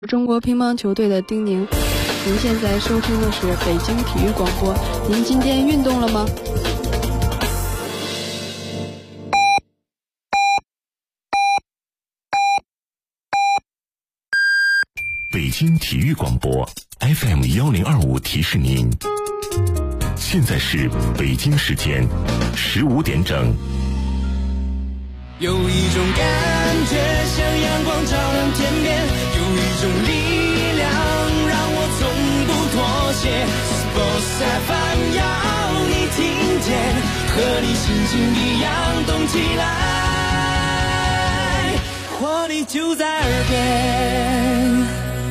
中国乒乓球队的丁宁，您现在收听的是北京体育广播。您今天运动了吗？ 北京体育广播 FM1025提示您，现在是北京时间15点整。 有一种感觉像阳光照亮天边，有一种力量让我从不妥协。Sports FM 要你听见，和你心情一样动起来，活力就在耳边。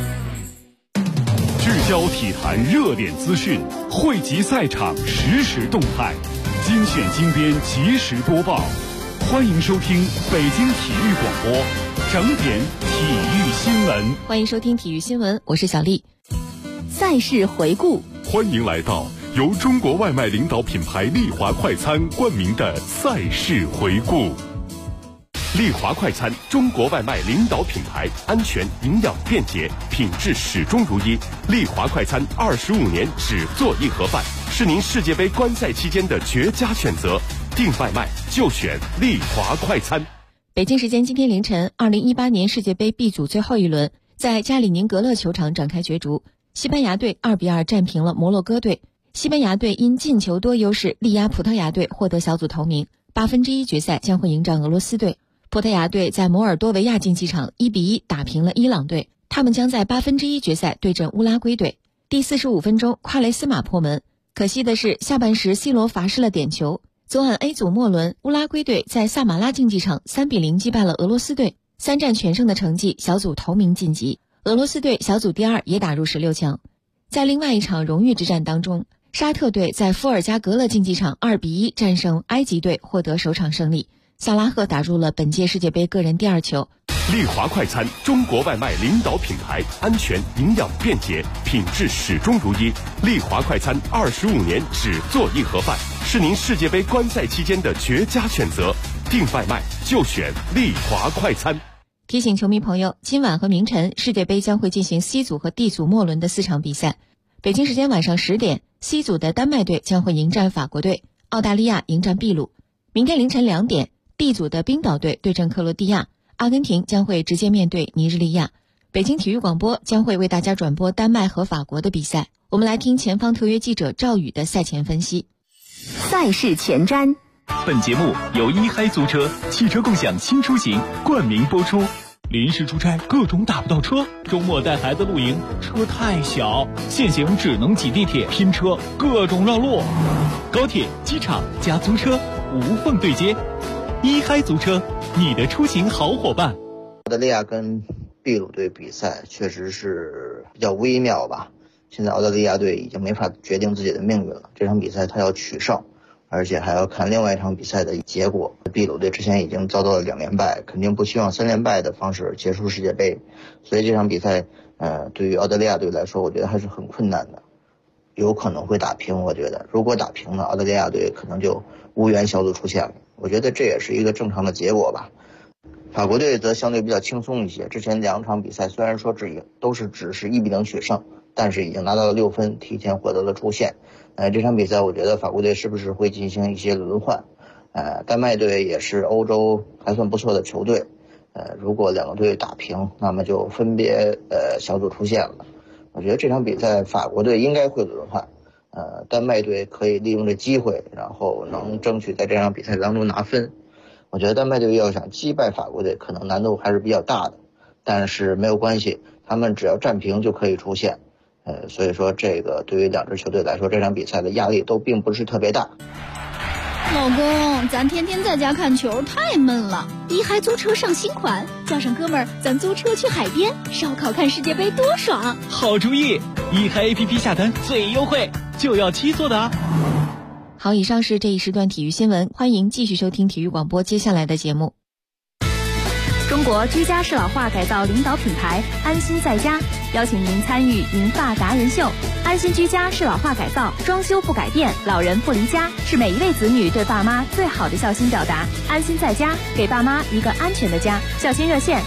聚焦体坛热点资讯，汇集赛场实时动态，精选精编及时播报。欢迎收听北京体育广播整点体育新闻。 欢迎收听体育新闻，我是小丽。赛事回顾， 欢迎来到由中国外卖领导品牌丽华快餐冠名的赛事回顾。丽华快餐，中国外卖领导品牌，安全、营养、便捷，品质始终如一。丽华快餐25年只做一盒饭，是您世界杯观赛期间的绝佳选择。订外卖就选丽华快餐。 北京时间今天凌晨，2018年世界杯 B 组最后一轮在加里宁格勒球场展开角逐，西班牙队2-2战平了摩洛哥队。西班牙队因进球多优势力压葡萄牙队，获得小组头名。1/8决赛将会迎战俄罗斯队。葡萄牙队在摩尔多维亚竞技场1-1打平了伊朗队，他们将在1/8决赛对阵乌拉圭队。第45分钟，夸雷斯马破门，可惜的是下半时 C 罗罚失了点球。昨晚 A 组末轮，乌拉圭队在萨马拉竞技场3-0击败了俄罗斯队，3战全胜的成绩，小组头名晋级。俄罗斯队小组第2也打入16强。在另外一场荣誉之战当中，沙特队在伏尔加格勒竞技场2-1战胜埃及队，获得首场胜利。萨拉赫打入了本届世界杯个人第2球。 丽华快餐，中国外卖领导品牌，安全、营养、便捷，品质始终如一。丽华快餐25年只做一盒饭，是您世界杯观赛期间的绝佳选择。订外卖就选丽华快餐。 提醒球迷朋友，今晚和明晨世界杯将会进行 C 组和 D 组末轮的4场比赛。北京时间晚上10点，C 组的丹麦队将会迎战法国队，澳大利亚迎战秘鲁。明天凌晨2点，D 组的冰岛队对阵克罗地亚，阿根廷将会直接面对尼日利亚。北京体育广播将会为大家转播丹麦和法国的比赛。我们来听前方特约记者赵宇的赛前分析。 赛事前瞻， 本节目由一嗨租车汽车共享新出行冠名播出。临时出差各种打不到车，周末带孩子露营车太小，现行只能挤地铁拼车，各种绕路。高铁、机场加租车无缝对接，一嗨租车，你的出行好伙伴。 澳大利亚跟秘鲁队比赛确实是比较微妙吧，现在澳大利亚队已经没法决定自己的命运了，这场比赛他要取胜，而且还要看另外一场比赛的结果。秘鲁队之前已经遭到了2连败，肯定不希望3连败的方式结束世界杯，所以这场比赛对于澳大利亚队来说，我觉得还是很困难的，有可能会打平。我觉得如果打平了，澳大利亚队可能就无缘小组出线了，我觉得这也是一个正常的结果吧。法国队则相对比较轻松一些，之前2场比赛虽然说都是只是1-0取胜，但是已经拿到了6分，提前获得了出线。这场比赛我觉得法国队是不是会进行一些轮换？丹麦队也是欧洲还算不错的球队，如果2个队打平，那么就分别小组出线了。我觉得这场比赛法国队应该会轮换，丹麦队可以利用这机会，然后能争取在这场比赛当中拿分。我觉得丹麦队要想击败法国队，可能难度还是比较大的，但是没有关系，他们只要战平就可以出线。所以说这个对于2支球队来说，这场比赛的压力都并不是特别大。 老公，咱天天在家看球太闷了，一嗨租车上新款，叫上哥们儿，咱租车去海边烧烤看世界杯多爽！ 好主意，一嗨 APP 下单最优惠，就要7座的啊！ 好，以上是这一时段体育新闻，欢迎继续收听体育广播接下来的节目。 中国居家适老化改造领导品牌安心在家邀请您参与银发达人秀。安心居家适老化改造，装修不改变，老人不离家，是每一位子女对爸妈最好的孝心表达。安心在家，给爸妈一个安全的家。孝心热线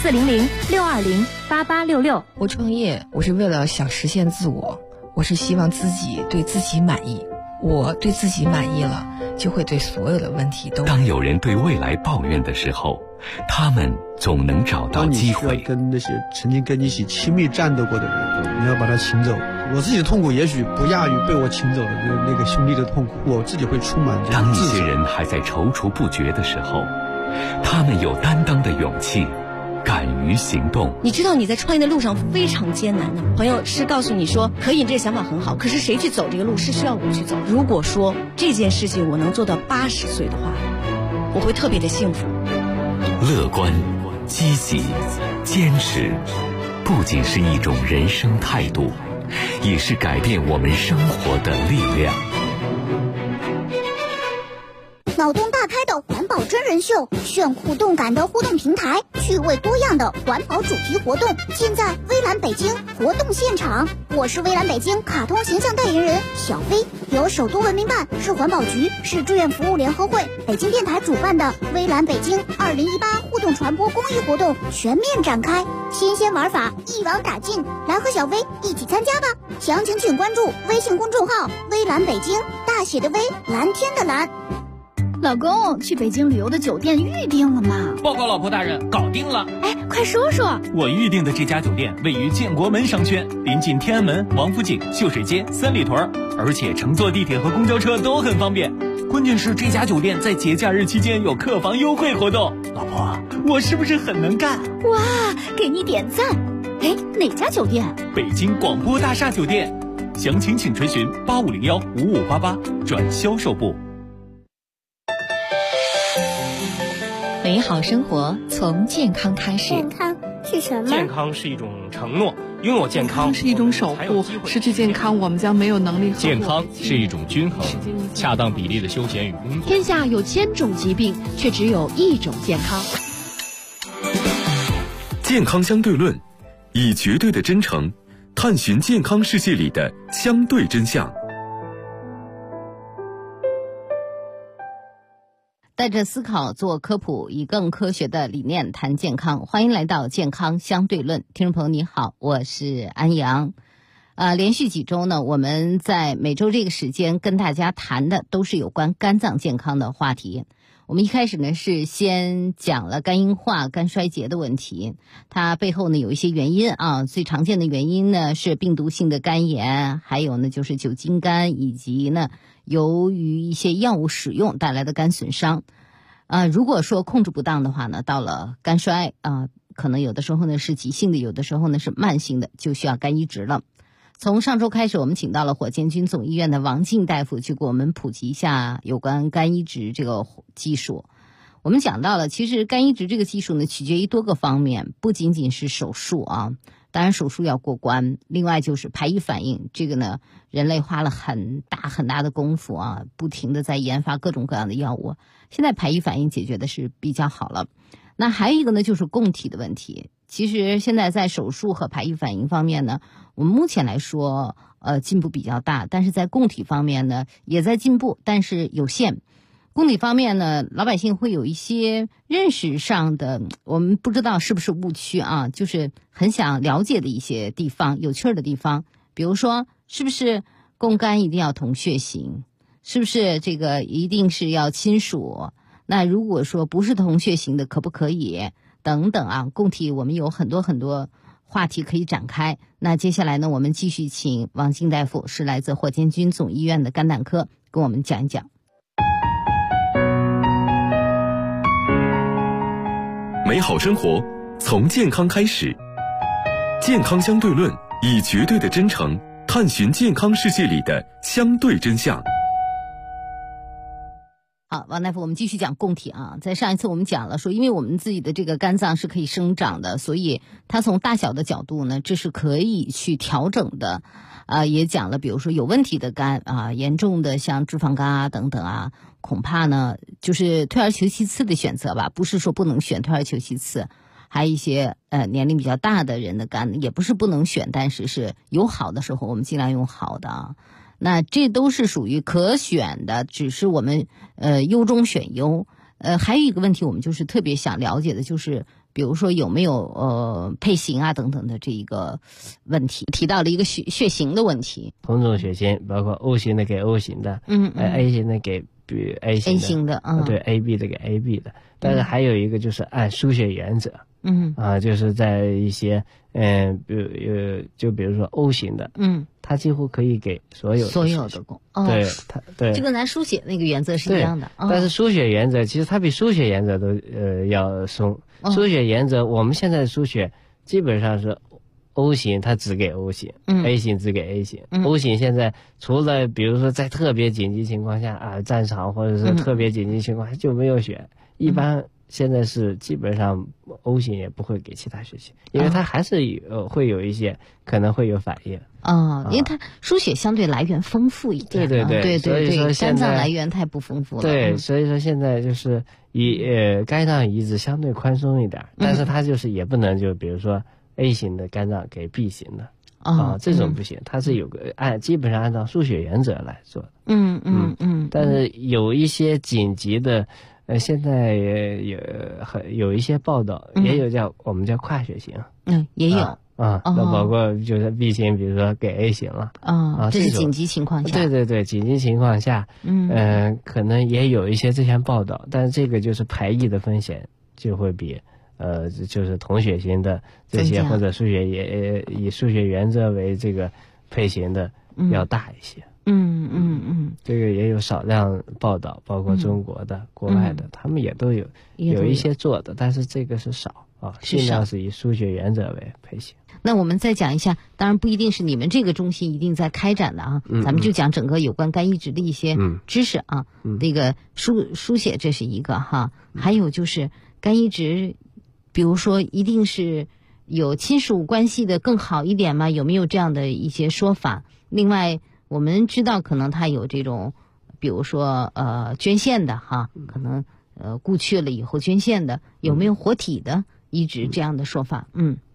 400-620-8866。 我创业，我是为了想实现自我，我是希望自己对自己满意。我对自己满意了，就会对所有的问题都。 当有人对未来抱怨的时候，他们总能找到机会。 当你需要跟那些曾经跟你一起亲密战斗过的人，你要把他请走。我自己的痛苦也许不亚于被我请走的那个兄弟的痛苦，我自己会充满这当一些人还在踌躇不决的时候，他们有担当的勇气，敢于行动。 你知道你在创业的路上非常艰难的，朋友是告诉你说可以，这个想法很好，可是谁去走这个路是需要我去走。如果说这件事情我能做到80岁的话，我会特别的幸福。 乐观、积极、坚持，不仅是一种人生态度，也是改变我们生活的力量。 脑洞大开的环保真人秀，炫酷动感的互动平台，趣味多样的环保主题活动，现在微蓝北京活动现场。我是微蓝北京卡通形象代言人小飞，由首都文明办、市环保局、市志愿服务联合会、北京电台主办的微蓝北京2018互动传播公益活动全面展开，新鲜玩法一网打尽，来和小飞一起参加吧！详情请关注微信公众号微蓝北京，大写的微，蓝天的蓝。 老公，去北京旅游的酒店预定了吗？ 报告老婆大人，搞定了。 哎，快说说。 我预定的这家酒店位于建国门商圈，临近天安门、王府井、秀水街、三里屯，而且乘坐地铁和公交车都很方便。关键是这家酒店在节假日期间有客房优惠活动。老婆，我是不是很能干？ 哇，给你点赞。哎，哪家酒店？ 北京广播大厦酒店。详情请垂询8501-5588转销售部。 美好生活从健康开始。 健康是什么？ 健康是一种承诺，拥有健康是一种守护，失去健康我们将没有能力。 健康是一种均衡，恰当比例的休闲与工作。 天下有1000种疾病，却只有1种健康。 健康相对论，以绝对的真诚探寻健康世界里的相对真相。 带着思考做科普，以更科学的理念谈健康。欢迎来到健康相对论，听众朋友你好，我是安阳。连续几周呢，我们在每周这个时间跟大家谈的都是有关肝脏健康的话题。我们一开始呢是先讲了肝硬化、肝衰竭的问题，它背后呢有一些原因啊，最常见的原因呢是病毒性的肝炎，还有呢就是酒精肝，以及呢由于一些药物使用带来的肝损伤。如果说控制不当的话呢，到了肝衰可能有的时候呢是急性的，有的时候呢是慢性的，就需要肝移植了。从上周开始，我们请到了火箭军总医院的王静大夫去给我们普及一下有关肝移植这个技术。我们讲到了，其实肝移植这个技术呢，取决于多个方面，不仅仅是手术啊，当然手术要过关，另外就是排异反应，这个呢，人类花了很大的功夫啊，不停的在研发各种各样的药物，现在排异反应解决的是比较好了。那还有一个呢，就是供体的问题。其实现在在手术和排异反应方面呢，我们目前来说进步比较大，但是在供体方面呢也在进步，但是有限。供体方面呢，老百姓会有一些认识上的，我们不知道是不是误区啊，就是很想了解的一些地方，有趣的地方，比如说是不是供肝一定要同血型，是不是这个一定是要亲属，那如果说不是同血型的可不可以等等啊，供体我们有很多话题可以展开。那接下来呢，我们继续请王静大夫，是来自火箭军总医院的肝胆科，跟我们讲一讲。 美好生活从健康开始，健康相对论，以绝对的真诚探寻健康世界里的相对真相。 好，王大夫，我们继续讲供体啊。在上一次我们讲了说，因为我们自己的这个肝脏是可以生长的，所以它从大小的角度呢，这是可以去调整的。也讲了，比如说有问题的肝啊，严重的像脂肪肝啊等等啊，恐怕呢就是退而求其次的选择吧，不是说不能选，退而求其次。还有一些年龄比较大的人的肝也不是不能选，但是是有好的时候我们尽量用好的啊。那这都是属于可选的，只是我们优中选优。还有一个问题我们就是特别想了解的，就是比如说有没有配型啊等等的这一个问题，提到了一个血型的问题。 同种血型包括 O 型的给 O 型的，A 型的给 A 型的，对 AB 的给 AB 的。但是还有一个就是按输血原则，就是在一些比如说 O 型的，它几乎可以给所有的工， 对，它对， 这跟咱输血那个原则是一样的。 但是输血原则其实它比输血原则都要松。输血原则我们现在的输血基本上是 O 型它只给 O 型，A 型只给 A 型。O 型现在除了比如说在特别紧急情况下战场或者是特别紧急情况下就没有血，一般现在是基本上 O 型也不会给其他血型，因为它还是会有一些可能会有反应。 因为它输血相对来源丰富一点。对， 所以说肝脏来源太不丰富了。 对，所以说现在就是肝脏移植相对宽松一点，但是它就是也不能就比如说 A 型的肝脏给 B 型的这种不行，它是有个基本上按照输血原则来做的。但是有一些紧急的。现在有一些报道，也有我们叫跨血型， 也有那包括就是 B 型，比如说给 A 型了这是紧急情况下。 对，紧急情况下，可能也有一些这项报道，但是这个就是排异的风险就会比就是同血型的这些或者以输血原则为这个配型的要大一些。这个也有少量报道，包括中国的、国外的，他们也都有一些做的，但是这个是少尽量是以输血原则为配型。 那我们再讲一下，当然不一定是你们这个中心一定在开展的咱们就讲整个有关肝移植的一些知识那个输血这是一个还有就是肝移植，比如说一定是有亲属关系的更好一点吗？有没有这样的一些说法？另外我们知道可能他有这种比如说捐献的可能故去了以后捐献的，有没有活体的移植这样的说法？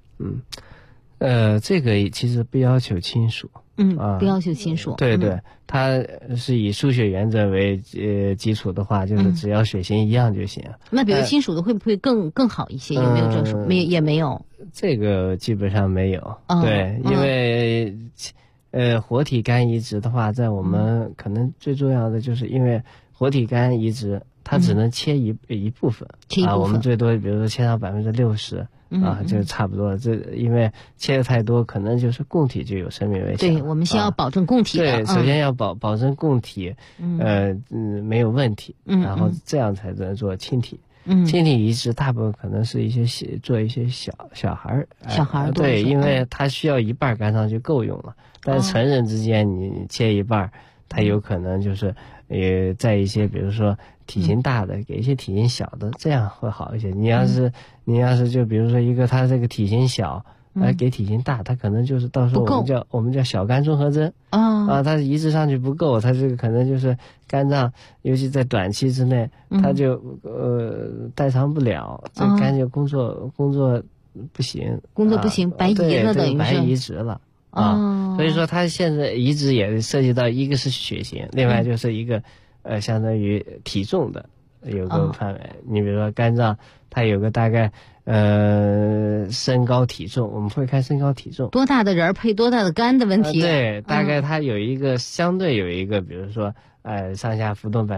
这个其实不要求亲属， 不要求亲属。 对，它是以输血原则为基础的话，就是只要血型一样就行。 那比如亲属的会不会更好一些？有没有这说？也没有。 这个基本上没有。对，因为活体肝移植的话，在我们可能最重要的就是因为活体肝移植它只能切一部分，我们最多比如说切到60%。就差不多了。这因为切的太多，可能就是供体就有生命危险。 对，我们先要保证供体的。 对，首先要保证供体，没有问题，然后这样才能做亲体。亲体移植大部分可能是做一些小孩儿。对，因为他需要一半肝脏就够用了，但是成人之间你切一半，他有可能就是在一些比如说体型大的给一些体型小的，这样会好一些。你要是就比如说一个他这个体型小给体型大，他可能就是到时候我们叫小肝综合征他移植上去不够，他这个可能就是肝脏尤其在短期之内他就代偿不了，这肝就工作不行， 白移了，等于是白移植了。所以说他现在移植也涉及到一个是血型，另外就是一个相当于体重的有个范围。你比如说肝脏它有个大概身高体重，我们会看身高体重， 多大的人配多大的肝的问题。 对，大概它有一个相对有一个比如说上下浮动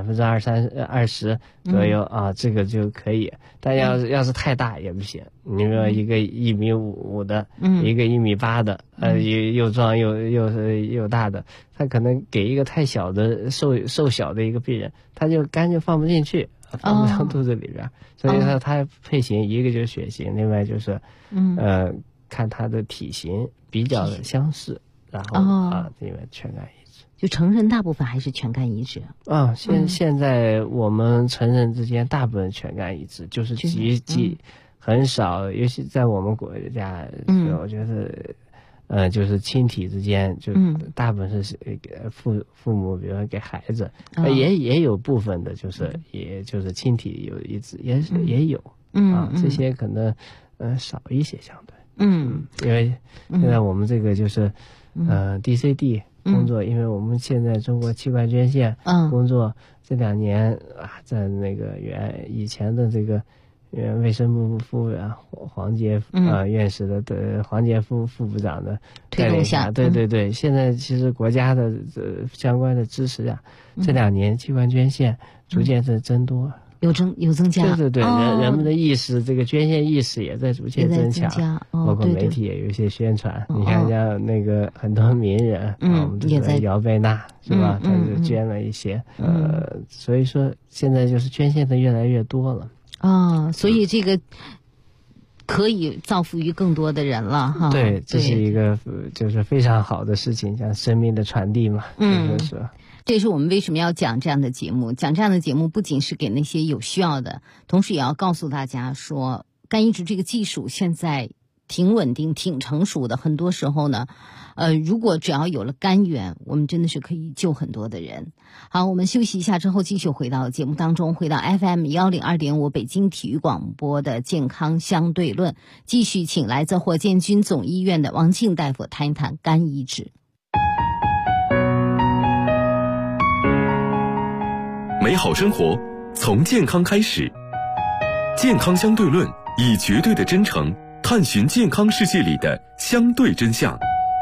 20%左右这个就可以。但要是太大也不行。你说一个1.5米的，一个1.8米的，又壮又大的，他可能给一个太小的瘦小的一个病人，他就肝就放不进去，放不上肚子里边。所以说他配型一个就是血型，另外就是看他的体型比较的相似，然后因为全肝移植。 就成人大部分还是全肝移植现在我们成人之间大部分全肝移植，就是很少，尤其在我们国家，我觉得就是亲体之间，就大部分是父母，比如说给孩子，也有部分的就是也就是亲体有移植，也有这些可能少一些相对，因为现在我们这个就是DCD。工作，因为我们现在中国器官捐献工作这2年在那个以前的这个卫生部副部长黄杰院士的黄杰副部长的推动下， 对，现在其实国家的相关的支持这2年器官捐献逐渐是增多。 有增加， 对，人们的意识，这个捐献意识也在逐渐增强，包括媒体也有一些宣传。你看，像那个很多名人，我们这个姚贝娜是吧？他就捐了一些，所以说现在就是捐献的越来越多了。 所以这个可以造福于更多的人了哈。 对，这是一个就是非常好的事情，像生命的传递嘛，就是说。 这是我们为什么要讲这样的节目。讲这样的节目不仅是给那些有需要的，同时也要告诉大家说，肝移植这个技术现在挺稳定挺成熟的，很多时候呢如果只要有了肝源，我们真的是可以救很多的人。好，我们休息一下之后继续回到节目当中，回到 FM102.5 北京体育广播的健康相对论，继续请来自火箭军总医院的王庆大夫谈一谈肝移植。 美好生活从健康开始，健康相对论以绝对的真诚探寻健康世界里的相对真相。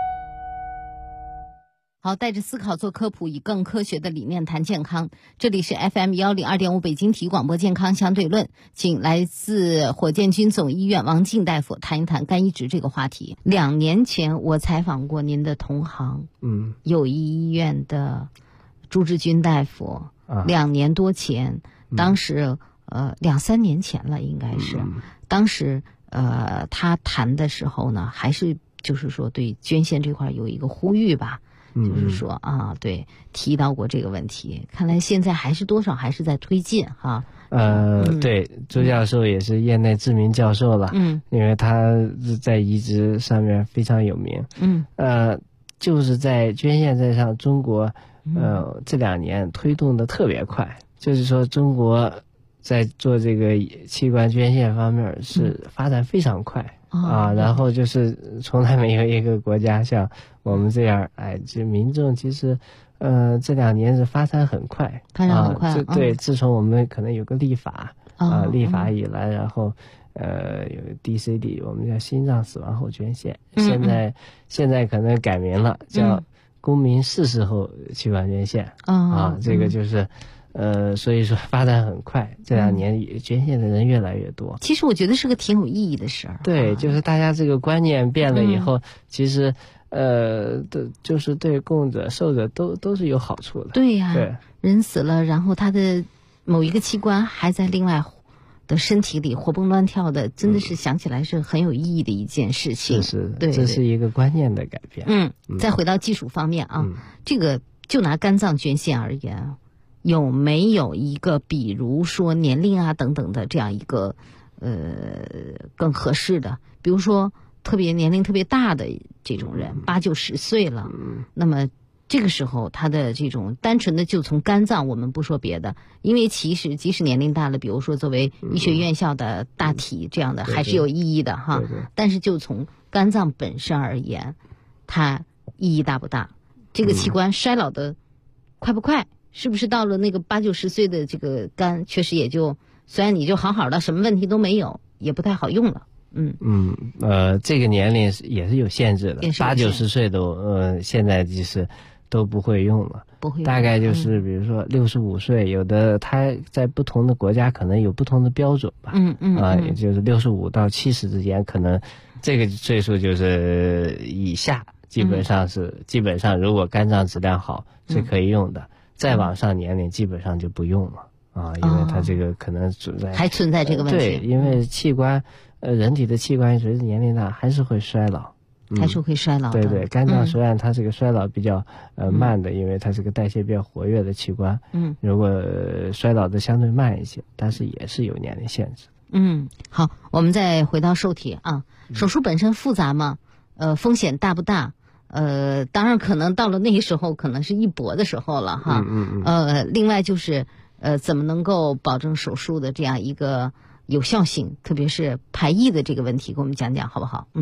好，带着思考做科普，以更科学的理念谈健康。这里是 FM102.5 北京体育广播健康相对论，请来自火箭军总医院王静大夫谈一谈肝移植这个话题。2年前我采访过您的同行，友谊医院的朱志军大夫。2年多前，当时2-3年前了，应该是。当时他谈的时候呢，还是就是说对捐献这块有一个呼吁吧，就是说对，提到过这个问题。看来现在还是多少还是在推进哈。 对，朱教授也是业内知名教授了，因为他在移植上面非常有名。就是在捐献在上，中国这2年推动的特别快，就是说中国在做这个器官捐献方面是发展非常快然后就是从来没有一个国家像我们这样，这民众其实这2年是发展很快，对，自从我们可能有个立法立法以来，然后有 DCD， 我们叫心脏死亡后捐献，现在可能改名了，叫公民40后器官捐献这个就是所以说发展很快，这2年捐献的人越来越多。 其实我觉得是个挺有意义的事儿。 对，就是大家这个观念变了以后，其实就是对供者受者都是有好处的。 对呀，对，人死了，然后他的某一个器官还在另外的身体里活蹦乱跳的，真的是想起来是很有意义的一件事情。 对，这是一个观念的改变。 再回到技术方面这个就拿肝脏捐献而言，有没有一个比如说年龄等等的这样一个更合适的？比如说年龄特别大的这种人，80-90岁了，那么这个时候他的这种单纯的就从肝脏，我们不说别的，因为其实即使年龄大了，比如说作为医学院校的大体这样的还是有意义的哈。但是就从肝脏本身而言，它意义大不大？这个器官衰老的快不快？是不是到了那个80-90岁的这个肝，确实也就虽然你就好好的，什么问题都没有，也不太好用了。 这个年龄也是有限制的，80-90岁都现在就是都不会用了，大概就是比如说65岁，有的他在不同的国家可能有不同的标准吧，也就是65到70之间，可能这个岁数就是以下，基本上如果肝脏质量好是可以用的，再往上年龄基本上就不用了因为它这个可能还存在这个问题。 对，因为器官人体的器官随着年龄大还是会衰老。 还是会衰老的。 对，肝脏虽然它这个衰老比较慢的，因为它是个代谢比较活跃的器官，如果衰老的相对慢一些，但是也是有年龄限制。 好，我们再回到受体手术本身复杂吗？风险大不大？当然可能到了那个时候可能是一搏的时候了哈。另外就是怎么能够保证手术的这样一个有效性，特别是排异的这个问题，给我们讲讲好不好？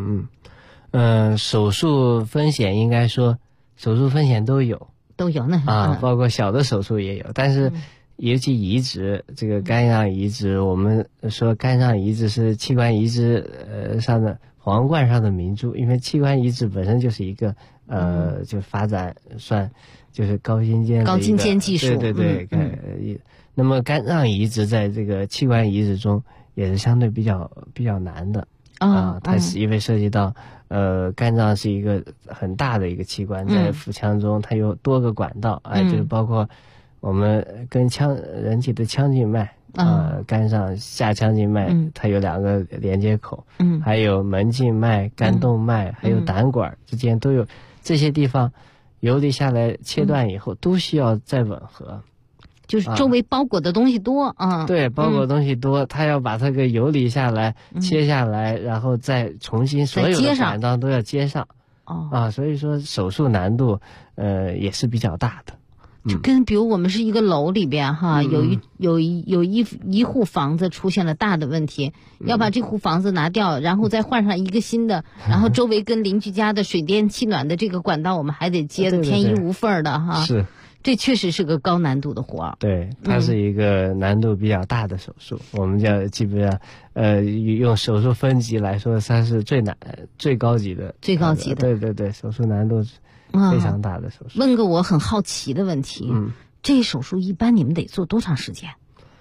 手术风险应该说手术风险都有呢包括小的手术也有，但是尤其移植这个肝脏移植，我们说肝脏移植是器官移植上的皇冠上的明珠，因为器官移植本身就是一个就发展算就是高精尖技术， 对，那么肝脏移植在这个器官移植中也是相对比较难的它是因为涉及到肝脏是一个很大的一个器官，在腹腔中它有多个管道就是包括我们跟人体的腔静脉肝上下腔静脉它有2个连接口，还有门静脉、肝动脉还有胆管之间都有，这些地方游离下来切断以后都需要再吻合， 就是周围包裹的东西多对，包裹的东西多，它要把它给游离下来切下来，然后再重新所有的管道都要接上所以说手术难度也是比较大的。 就跟比如我们是一个楼里边有一户房子出现了大的问题，要把这户房子拿掉，然后再换上一个新的，然后周围跟邻居家的水电气暖的这个管道我们还得接的天衣无缝的是， 这确实是个高难度的活儿。 对，它是一个难度比较大的手术，我们叫基本上用手术分级来说，它是最高级的。对，手术难度非常大的手术。 问个我很好奇的问题，这手术一般你们得做多长时间？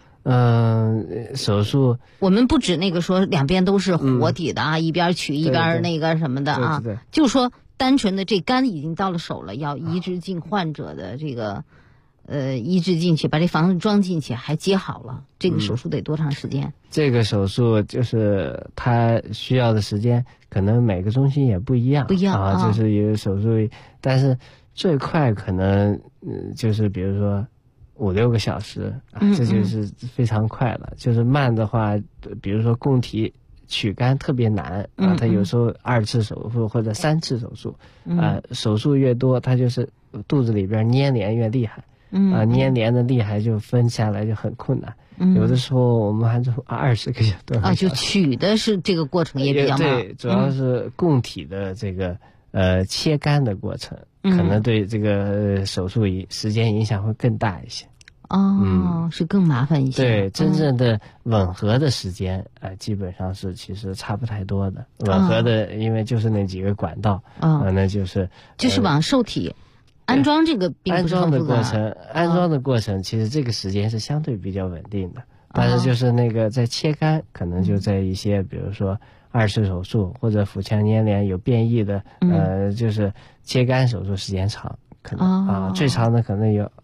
手术我们不止那个说两边都是活体的一边取一边那个什么的对， 就说单纯的这肝已经到了手了，要移植进患者的这个移植进去，把这房子装进去还接好了，这个手术得多长时间？ 这个手术就是它需要的时间可能每个中心也不一样就是有手术，但是最快可能就是比如说5-6个小时这就是非常快了。就是慢的话，比如说供体取肝特别难它有时候2次手术或者3次手术手术越多，它就是肚子里边粘连越厉害粘连的厉害就分下来就很困难有的时候我们还做20个小时就取的是这个过程也比较慢。 对，主要是供体的这个切肝的过程可能对这个手术时间影响会更大一些是更麻烦一些。 对，真正的吻合的时间基本上是其实差不太多的。吻合的因为就是那几个管道那就是往受体安装，这个并不是很复杂。 安装的过程其实这个时间是相对比较稳定的但是就是那个在切肝可能就在一些比如说2次手术或者腹腔粘连有变异的就是切肝手术时间长，可能最长的可能有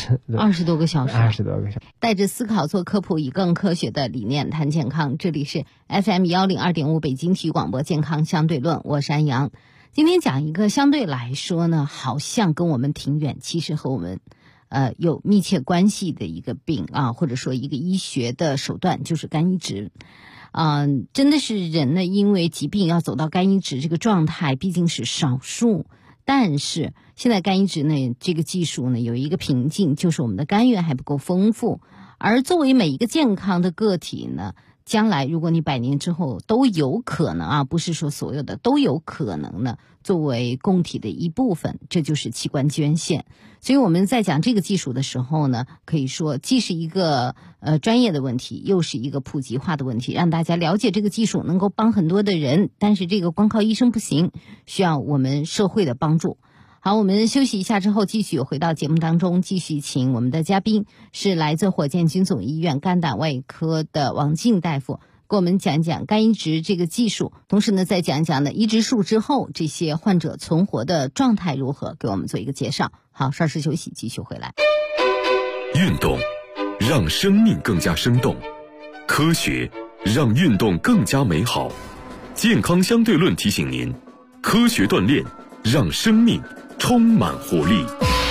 20多个小时。带着思考做科普，以更科学的理念谈健康。这里是 FM 102.5北京体育广播健康相对论，我是安阳。今天讲一个相对来说呢好像跟我们挺远，其实和我们有密切关系的一个病或者说一个医学的手段，就是肝移植。真的是人呢因为疾病要走到肝移植这个状态毕竟是少数，但是现在肝移植呢这个技术呢有一个瓶颈，就是我们的肝源还不够丰富。而作为每一个健康的个体呢，将来如果你100年之后都有可能不是说所有的都有可能呢作为供体的一部分，这就是器官捐献。所以我们在讲这个技术的时候呢，可以说既是一个专业的问题，又是一个普及化的问题，让大家了解这个技术能够帮很多的人，但是这个光靠医生不行，需要我们社会的帮助。好，我们休息一下之后继续回到节目当中，继续请我们的嘉宾是来自火箭军总医院肝胆外科的王静大夫，给我们讲讲肝移植这个技术，同时呢再讲一讲呢移植术之后这些患者存活的状态如何，给我们做一个介绍。好，稍事休息，继续回来。 运动让生命更加生动，科学让运动更加美好。健康相对论提醒您，科学锻炼让生命充满活力。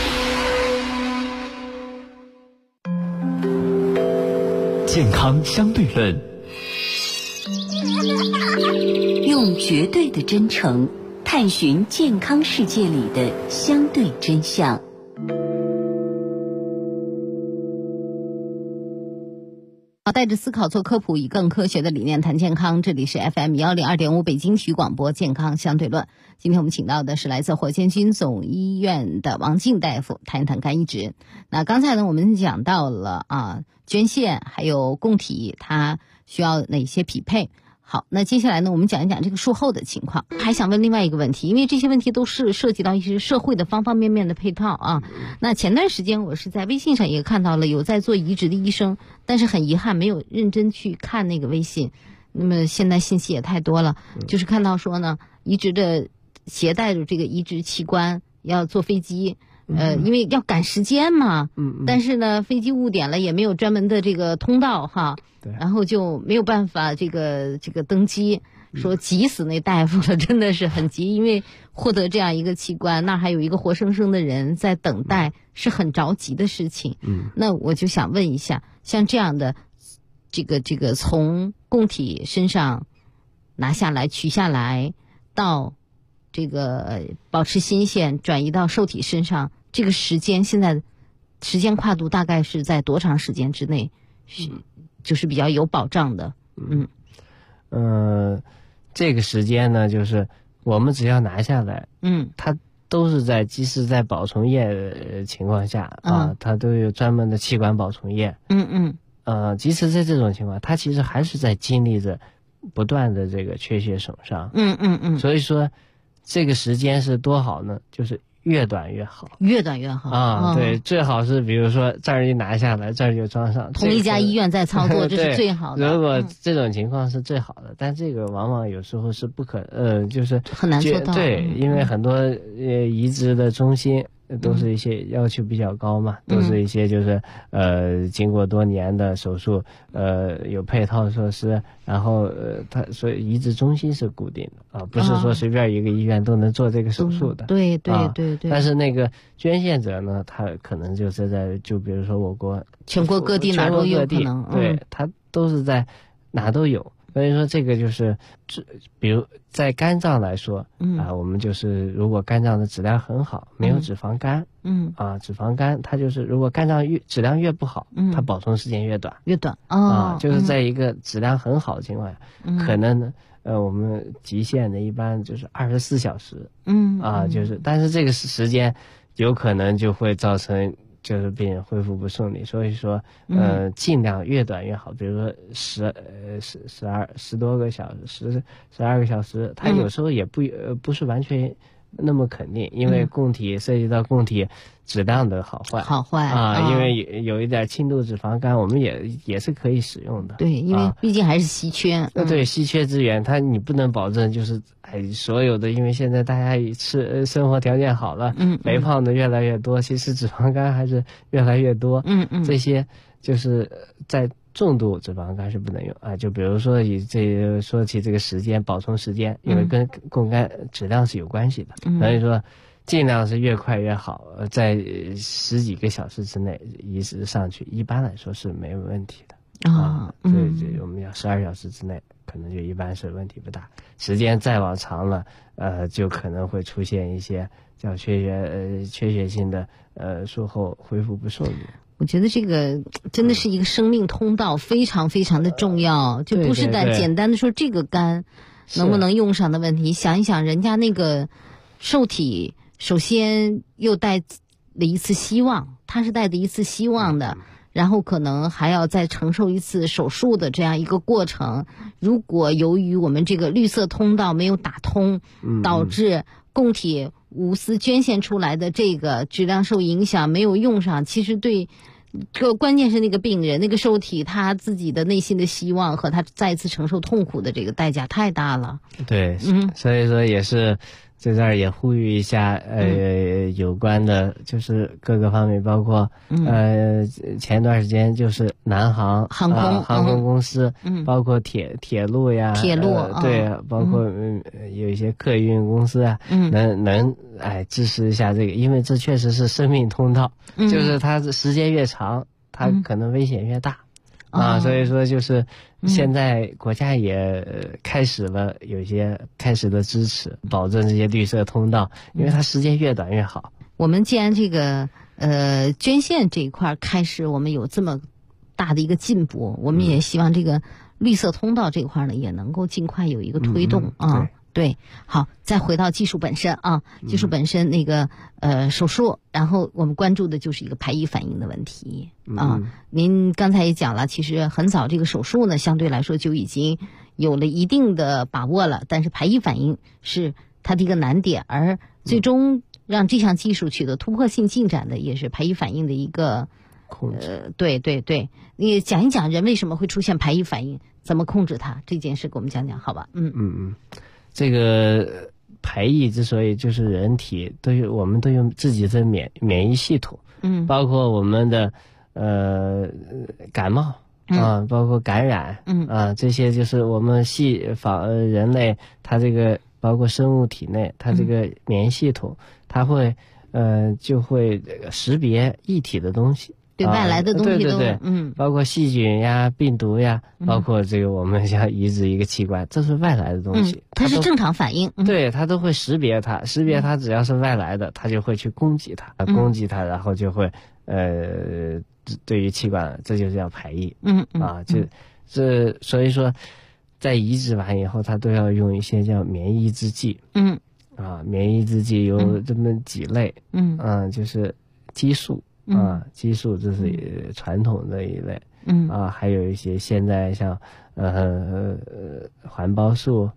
健康相对论， 用绝对的真诚探寻健康世界里的相对真相。 好，带着思考做科普，以更科学的理念谈健康。这里是 FM102.5 北京体育广播健康相对论。今天我们请到的是来自火箭军总医院的王静大夫，谈一谈肝移植。那刚才呢，我们讲到了捐献还有供体，它需要哪些匹配？好，那接下来呢，我们讲一讲这个术后的情况。还想问另外一个问题，因为这些问题都是涉及到一些社会的方方面面的配套啊。那前段时间我是在微信上也看到了有在做移植的医生，但是很遗憾没有认真去看那个微信。那么现在信息也太多了，就是看到说呢，移植的携带着这个移植器官要坐飞机。因为要赶时间嘛，但是呢，飞机误点了，也没有专门的这个通道哈，然后就没有办法这个登机，说急死那大夫了，真的是很急，因为获得这样一个器官，那还有一个活生生的人在等待，是很着急的事情。那我就想问一下，像这样的这个从供体身上拿下来取下来到这个保持新鲜转移到受体身上，这个时间现在时间跨度大概是在多长时间之内就是比较有保障的？ 这个时间呢，就是我们只要拿下来，它都是即使在保存液情况下它都有专门的气管保存液。即使在这种情况，它其实还是在经历着不断的这个缺血损伤。所以说这个时间是多好呢？就是越短越好， 越短越好对，最好是比如说这儿一拿下来，这儿就装上， 同一家医院在操作，这是最好的。 如果这种情况是最好的，但这个往往有时候是不可就是很难做到。 对，因为很多移植的中心都是一些要求比较高嘛，都是一些就是经过多年的手术，有配套措施，然后所以移植中心是固定的不是说随便一个医院都能做这个手术的。 对。 但是那个捐献者呢，他可能就是就比如说我国全国各地哪都有可能， 对，他都是在哪都有。所以说这个就是比如在肝脏来说我们就是如果肝脏的质量很好，没有脂肪肝脂肪肝它就是如果肝脏质量越不好，它保存时间越短就是在一个质量很好的情况下，可能呢我们极限的一般就是24小时就是但是这个时间有可能就会造成就是病人恢复不顺利，所以说尽量越短越好。比如说10多个小时，12个小时，它有时候也不是完全那么肯定，因为供体涉及到供体质量的好坏因为有一点轻度脂肪肝，我们也是可以使用的。 对，因为毕竟还是稀缺。 对，稀缺资源，你不能保证就是所有的，因为现在大家生活条件好了，肥胖的越来越多，其实脂肪肝还是越来越多。这些就是在重度脂肪肝是不能用就比如说说起这个时间保存时间，因为跟供肝质量是有关系的，所以说尽量是越快越好，在10几个小时之内移植上去，一般来说是没有问题的所以我们要12小时之内，可能就一般是问题不大。时间再往长了，就可能会出现一些叫缺血性的术后恢复不顺利。 我觉得这个真的是一个生命通道，非常非常的重要，就不是简单的说这个肝能不能用上的问题。想一想，人家那个受体首先又带了一次希望，它是带着一次希望的，然后可能还要再承受一次手术的这样一个过程。如果由于我们这个绿色通道没有打通，导致供体无私捐献出来的这个质量受影响，没有用上，其实对这个关键是那个病人那个受体他自己的内心的希望和他再一次承受痛苦的这个代价太大了。 对，所以说也是在这儿也呼吁一下有关的就是各个方面，包括前段时间就是南航航空公司包括铁路呀对，包括有一些客运公司能支持一下这个，因为这确实是生命通道，就是它时间越长它可能危险越大所以说就是现在国家也开始了有些开始的支持，保证这些绿色通道，因为它时间越短越好。 我们既然这个捐献这一块开始我们有这么大的一个进步。我们也希望这个绿色通道这块呢，也能够尽快有一个推动啊。对，好，再回到技术本身啊，技术本身那个手术，然后我们关注的就是一个排异反应的问题啊。您刚才也讲了，其实很早这个手术呢，相对来说就已经有了一定的把握了，但是排异反应是它的一个难点，而最终让这项技术取得突破性进展的，也是排异反应的一个控制。 对，你讲一讲人为什么会出现排异反应，怎么控制它这件事，给我们讲讲好吧？ 这个排异之所以就是人体我们都有自己的免疫系统，包括我们的感冒包括感染这些就是我们人类它这个包括生物体内它这个免疫系统它会就会识别异体的东西。 对外来的东西都对，包括细菌呀、病毒呀，包括这个我们想移植一个器官，这是外来的东西， 它是正常反应， 对，它都会识别它，只要是外来的，它就会去攻击它，然后就会对于器官，这就是叫排异，所以说，在移植完以后，它都要用一些叫免疫抑制剂，免疫抑制剂有这么几类，就是激素。激素这是传统的一类，还有一些现在像环孢素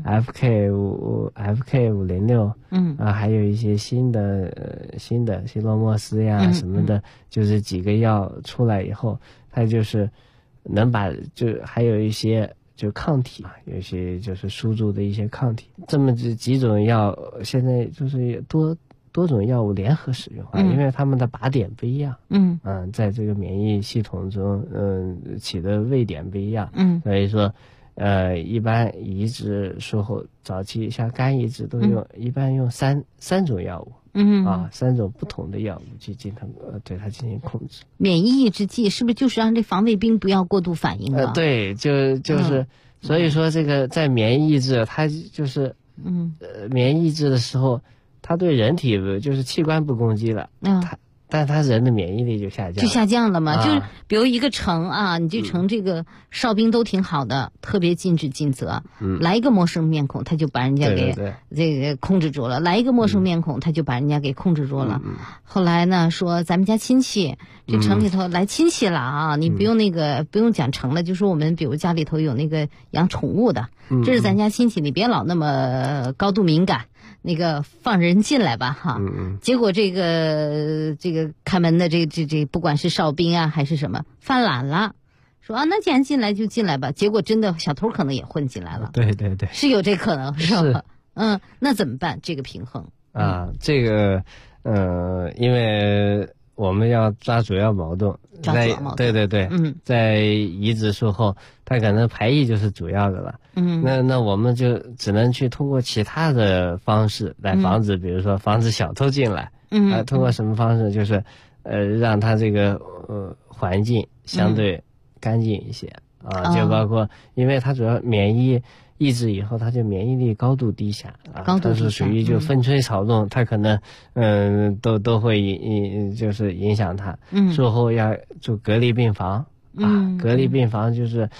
FK506，还有一些新的西洛莫斯呀什么的，就是几个药出来以后，它就是能把还有一些就抗体，有些就是输入的一些抗体，这么几种药现在就是多种药物联合使用因为它们的靶点不一样，在这个免疫系统中，起的位点不一样，所以说，一般移植术后早期像肝移植都一般用三种药物，三种不同的药物去对它进行控制。 免疫抑制剂是不是就是让这防卫兵不要过度反应了？ 对，就是所以说这个在免疫抑制，它就是免疫抑制的时候。它对人体就是器官不攻击了，但它人的免疫力就下降了嘛，就是比如一个城你这城这个哨兵都挺好的，特别尽职尽责，来一个陌生面孔，他就把人家给这个控制住了，来一个陌生面孔，他就把人家给控制住了。后来呢，说咱们家亲戚这城里头来亲戚了你不用不用讲城了，就说我们比如家里头有那个养宠物的，这是咱家亲戚，你别老那么高度敏感。那个放人进来吧结果这个看门的这不管是哨兵还是什么犯懒了，说那既然进来就进来吧，结果真的小偷可能也混进来了， 对， 是有这可能是吧？那怎么办？这个平衡这个因为我们要抓主要矛盾，对，在移植术后，它可能排异就是主要的了。那我们就只能去通过其他的方式来防止，比如说防止小偷进来。通过什么方式？就是让它这个环境相对干净一些就包括因为它主要免疫抑制以后，它就免疫力高度低下它是属于就风吹草动，它可能都会就是影响它。术后要住隔离病房隔离病房就是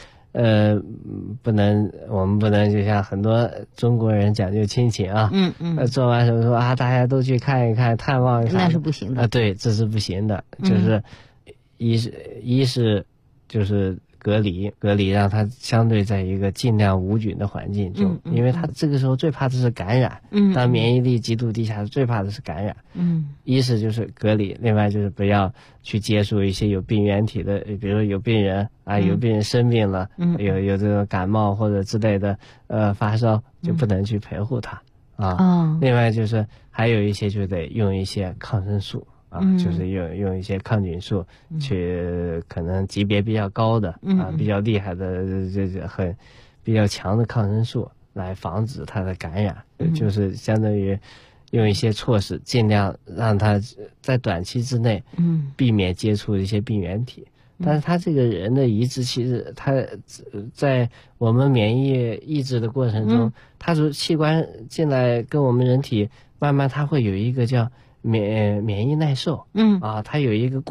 我们不能就像很多中国人讲究亲情做完手术大家都去看一看探望一下， 那是不行的对，这是不行的，就是一是就是隔离让它相对在一个尽量无菌的环境中，因为它这个时候最怕的是感染，当免疫力极度低下最怕的是感染。一是就是隔离，另外就是不要去接触一些有病原体的，比如有病人有病人生病了，有这个感冒或者之类的发烧，就不能去陪护他另外就是还有一些就得用一些抗生素就是用一些抗菌素去可能级别比较高的比较厉害的比较强的抗生素来防止它的感染，就是相当于用一些措施尽量让它在短期之内避免接触一些病原体。但是它这个人的移植其实它在我们免疫抑制的过程中它从器官进来跟我们人体慢慢它会有一个叫免疫耐受它有一个过程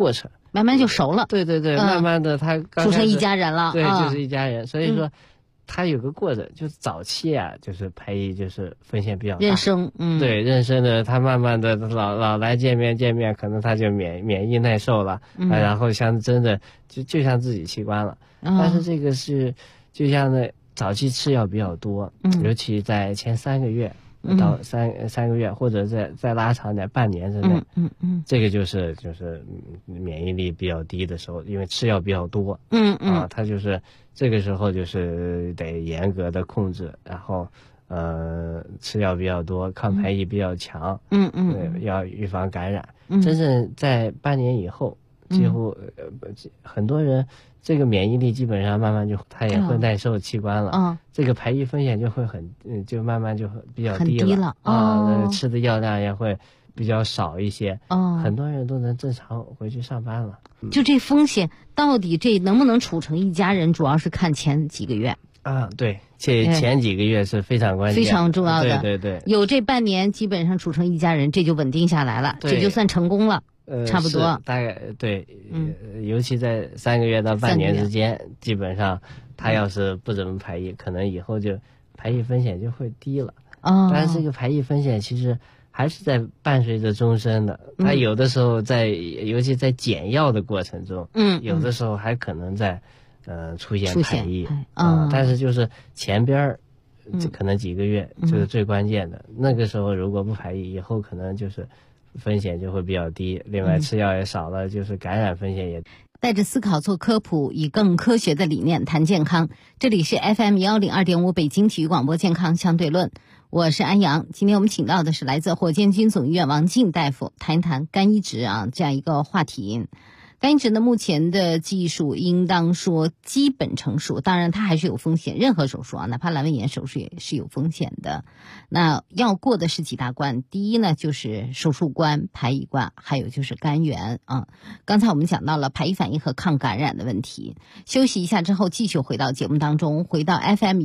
慢慢就熟了。 对对对，慢慢的他处成一家人了。 对，就是一家人。所以说，他有个过程，就是早期啊，就是排异就是风险比较大。 妊娠， 对妊娠的，他慢慢的老来见面，可能他就免疫耐受了，然后像真的就像自己器官了。但是这个是就像那早期吃药比较多，尤其在前3个月。到三个月，或者再拉长点半年之内，这个就是免疫力比较低的时候，因为吃药比较多，他就是这个时候就是得严格的控制，然后吃药比较多，抗排异比较强，要预防感染。真正在半年以后，几乎很多人。这个免疫力基本上慢慢就他也会耐受器官了，这个排异风险就会就慢慢就比较低了吃的药量也会比较少一些，很多人都能正常回去上班了。 就这风险到底这能不能处成一家人，主要是看前几个月啊，对，这前几个月是非常关键、 非常重要的。 对对对， 有这半年基本上处成一家人，这就稳定下来了，这就算成功了。差不多， 大概对，尤其在3个月到半年之间，基本上他要是不怎么排异，可能以后就排异风险就会低了。但是这个排异风险其实还是在伴随着终身的，他有的时候尤其在减药的过程中，有的时候还可能在出现排异，但是就是前边可能几个月就是最关键的，那个时候如果不排异，以后可能就是风险就会比较低，另外吃药也少了，就是感染风险也。 带着思考做科普，以更科学的理念谈健康。这里是 FM102.5 北京体育广播健康相对论，我是安阳。今天我们请到的是来自火箭军总医院王静大夫，谈一谈肝移植这样一个话题。肝移植呢，目前的技术应当说基本成熟，当然它还是有风险，任何手术哪怕阑尾炎手术也是有风险的。那要过的是几大关，第一呢就是手术关、排异关，还有就是肝源刚才我们讲到了排异反应和抗感染的问题。休息一下之后，继续回到节目当中，回到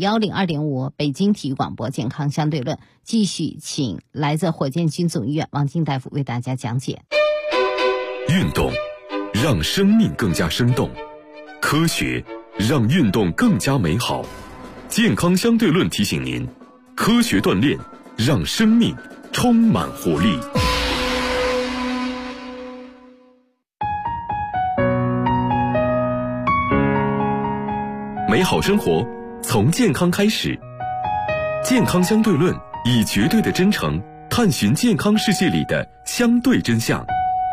FM102.5 北京体育广播健康相对论，继续请来自火箭军总医院王静大夫为大家讲解。 运动让生命更加生动，科学让运动更加美好。健康相对论提醒您，科学锻炼让生命充满活力。美好生活从健康开始，健康相对论以绝对的真诚探寻健康世界里的相对真相。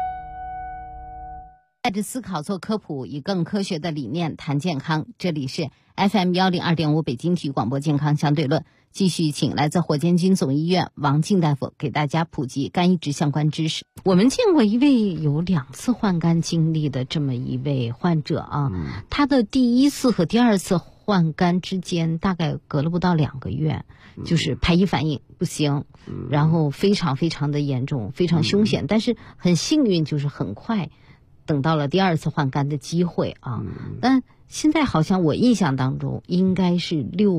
带着思考做科普，以更科学的理念谈健康。这里是 FM102.5 北京体育广播健康相对论，继续请来自火箭军总医院王静大夫给大家普及肝移植相关知识。我们见过一位有2次换肝经历的这么一位患者他的第1次和第2次换肝之间大概隔了不到2个月，就是排异反应不行，然后非常非常的严重，非常凶险，但是很幸运就是很快等到了第2次换肝的机会但现在好像我印象当中应该是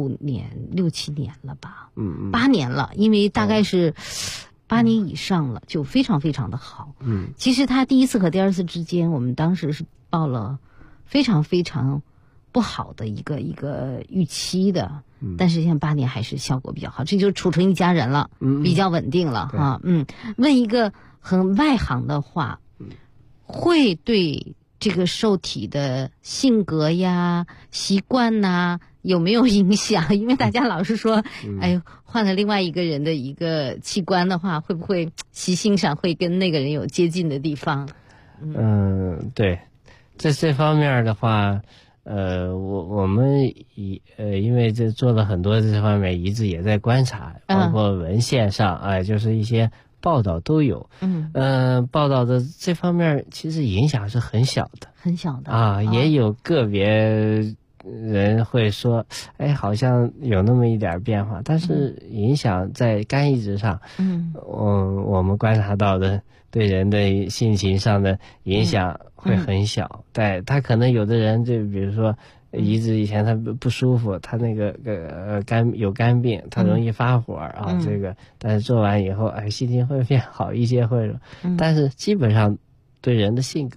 6、7年了吧，8年了，因为大概是8年以上了，就非常非常的好。其实他第1次和第2次之间，我们当时是抱了非常非常不好的一个预期的，但是现在8年还是效果比较好，这就处成一家人了，比较稳定了问一个很外行的话，会对这个受体的性格呀、习惯有没有影响？因为大家老是说，换了另外一个人的一个器官的话，会不会习性上会跟那个人有接近的地方？ 对，在这方面的话，我们因为这做了很多这方面移植，也在观察，包括文献上就是一些报道都有，报道的这方面其实影响是很小的，也有个别人会说，好像有那么一点变化，但是影响在肝移植上，我们观察到的对人的性情上的影响会很小。对，他可能有的人就比如说移植以前他不舒服，他那个有肝病，他容易发火这个，但是做完以后心情会变好一些，但是基本上对人的性格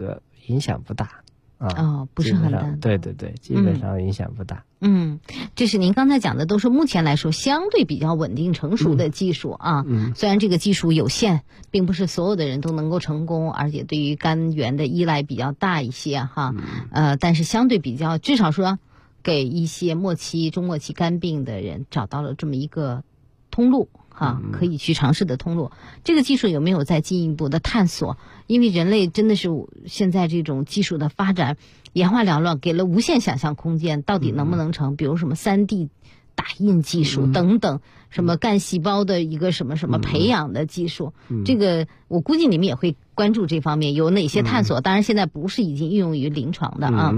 影响不大。 不是很大。 对对对，基本上影响不大。 这是您刚才讲的，都是目前来说相对比较稳定成熟的技术啊。虽然这个技术有限，并不是所有的人都能够成功，而且对于肝源的依赖比较大一些哈。但是相对比较，至少说给一些末期、中末期肝病的人找到了这么一个通路。可以去尝试的通路。这个技术有没有再进一步的探索？因为人类真的是现在这种技术的发展眼花缭乱，给了无限想象空间，到底能不能成？比如什么3D 打印技术等等，什么干细胞的一个什么什么培养的技术，这个我估计你们也会关注这方面有哪些探索。当然现在不是已经应用于临床的啊。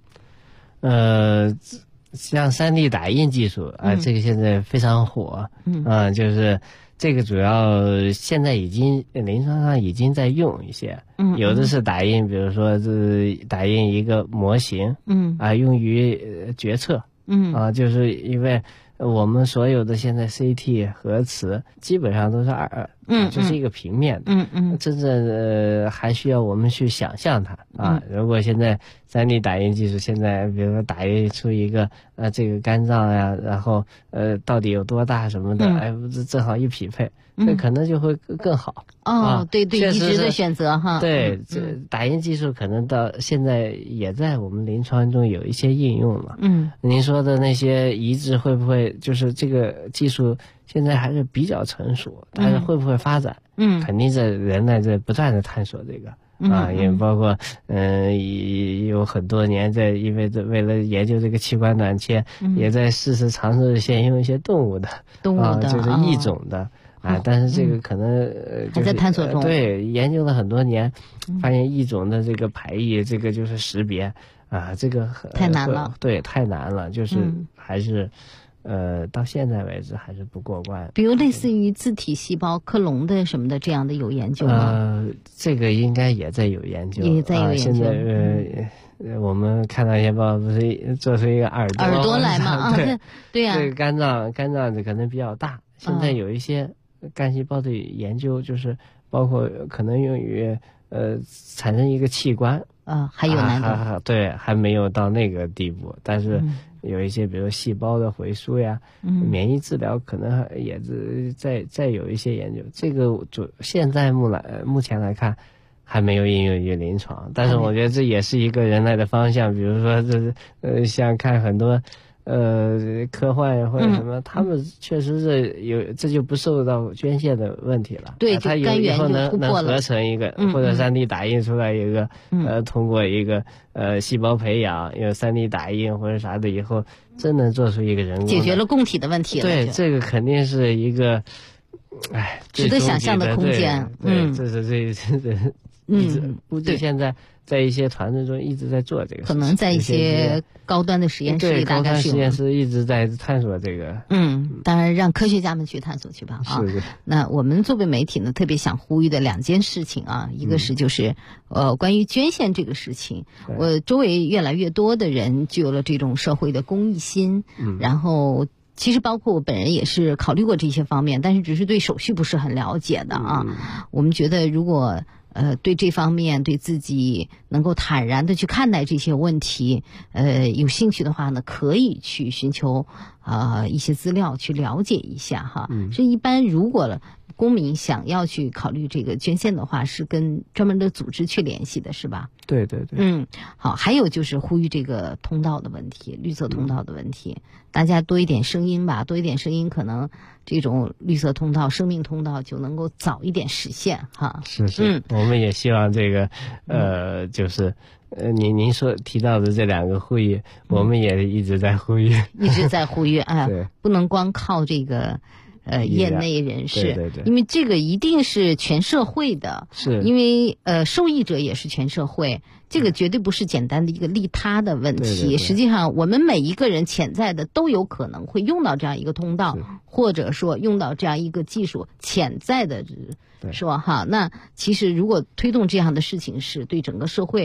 像3D 打印技术这个现在非常火。就是这个主要现在已经临床上已经在用一些。有的是打印，比如说是打印一个模型。用于决策。就是因为我们所有的现在 CT 核磁基本上都是就是一个平面的。真正还需要我们去想象它如果现在3D 打印技术现在比如说打印出一个这个肝脏呀，然后到底有多大什么的，正好一匹配，那可能就会更好。 对对，移植的选择哈。 对，这打印技术可能到现在也在我们临床中有一些应用了。您说的那些移植会不会就是这个技术现在还是比较成熟，但是会不会发展？肯定是人类在不断的探索这个。也包括有很多年因为为了研究这个器官短切，也在尝试先用一些动物的就是异种的。但是这个可能还在探索中。 对，研究了很多年，发现异种的这个排异，这个就是识别这个太难了。 对，太难了，就是还是到现在为止还是不过关。 比如类似于自体细胞克隆的什么的这样的有研究吗？ 这个应该也在有研究。 也在有研究。 现在我们看到一些报道，不是做出一个耳朵来吗？对呀。 这个肝脏可能比较大，现在有一些干细胞的研究，就是包括可能用于产生一个器官还有难度。 对，还没有到那个地步，但是有一些比如细胞的回输呀，免疫治疗可能也是再有一些研究。这个现在目前来看还没有应用于临床，但是我觉得这也是一个人类的方向。比如说这是像看很多科幻或者什么，他们确实是这就不受到捐献的问题了。 对， 它以后能合成一个，或者3D 打印出来一个，通过一个细胞培养，有3D 打印或者啥的，以后真能做出一个人工， 解决了供体的问题了。 对，这个肯定是一个， 值得想象的空间。 这是一直估计现在在一些团队中一直在做这个事情， 可能在一些高端的实验室里，大概是实验室一直在探索这个。 当然让科学家们去探索去吧。 是。 那我们作为媒体呢，特别想呼吁的2件事情一个是就是关于捐献这个事情，我周围越来越多的人具有了这种社会的公益心，然后其实包括我本人也是考虑过这些方面，但是只是对手续不是很了解的我们觉得如果对这方面对自己能够坦然的去看待这些问题有兴趣的话呢，可以去寻求一些资料去了解一下哈。这一般如果公民想要去考虑这个捐献的话，是跟专门的组织去联系的，是吧？ 对对对。 好，还有就是呼吁这个通道的问题，绿色通道的问题，大家多一点声音吧，多一点声音，可能这种绿色通道、生命通道就能够早一点实现哈。 是。我们也希望这个就是您提到的这2个呼吁，我们也一直在呼吁， 对，不能光靠这个业内人士， 对， 因为这个一定是全社会的， 是因为受益者也是全社会，这个绝对不是简单的一个利他的问题。 对， 实际上我们每一个人潜在的都有可能会用到这样一个通道，或者说用到这样一个技术，潜在的说哈。那其实如果推动这样的事情，是对整个社会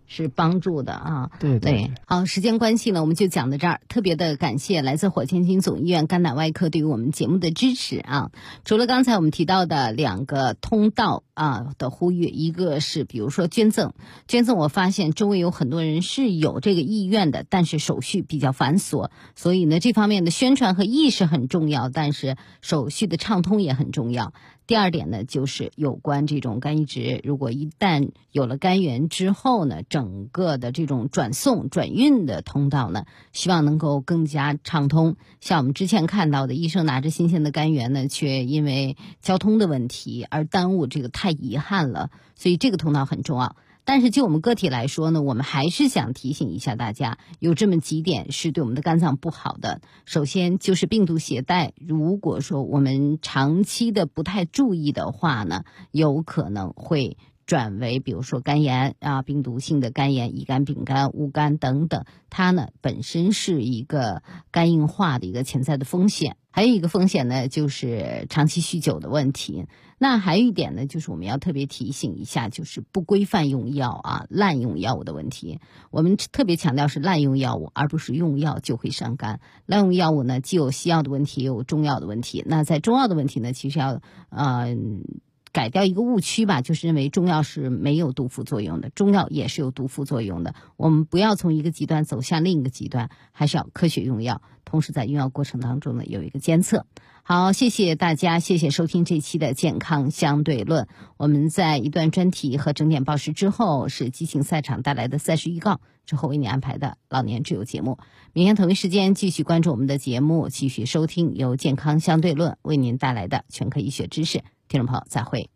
是帮助的啊。 对。 好，时间关系呢，我们就讲到这儿。特别的感谢来自火箭军总医院肝胆外科对于我们节目的支持啊。除了刚才我们提到的2个通道的呼吁，一个是比如说捐赠，我发现周围有很多人是有这个意愿的，但是手续比较繁琐，所以呢这方面的宣传和意识很重要，但是手续的畅通也很重要。第二点呢，就是有关这种肝移植，如果一旦有了肝源之后呢，整个的这种转送转运的通道呢，希望能够更加畅通。像我们之前看到的，医生拿着新鲜的肝源呢，却因为交通的问题而耽误，这个太遗憾了。所以这个通道很重要。但是就我们个体来说呢，我们还是想提醒一下大家，有这么几点是对我们的肝脏不好的。首先就是病毒携带，如果说我们长期的不太注意的话呢，有可能会转为比如说肝炎病毒性的肝炎、乙肝、丙肝、戊肝等等，它呢本身是一个肝硬化的一个潜在的风险。还有一个风险呢，就是长期酗酒的问题。那还有一点呢，就是我们要特别提醒一下，就是不规范用药滥用药物的问题。我们特别强调是滥用药物，而不是用药就会伤肝。滥用药物呢，既有西药的问题，也有中药的问题。那在中药的问题呢，其实要改掉一个误区吧，就是认为中药是没有毒副作用的，中药也是有毒副作用的。我们不要从一个极端走向另一个极端，还是要科学用药，同时在用药过程当中呢有一个监测。好，谢谢大家，谢谢收听这期的健康相对论。我们在一段专题和整点报时之后，是激情赛场带来的赛事预告，之后为你安排的老年之友节目。明天同一时间继续关注我们的节目，继续收听由健康相对论为您带来的全科医学知识。听众朋友再会。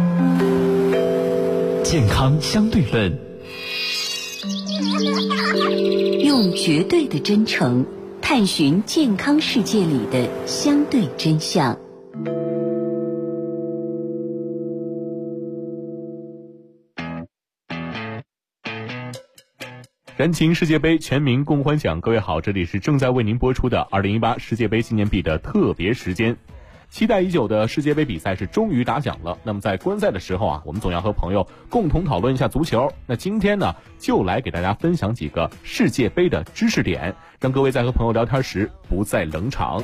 健康相对论， 用绝对的真诚探寻健康世界里的相对真相。 燃情世界杯，全民共欢享。各位好，这里是正在为您播出的2018世界杯纪念币的特别时间。期待已久的世界杯比赛是终于打响了。那么在观赛的时候我们总要和朋友共同讨论一下足球。那今天呢，就来给大家分享几个世界杯的知识点，让各位在和朋友聊天时不再冷场。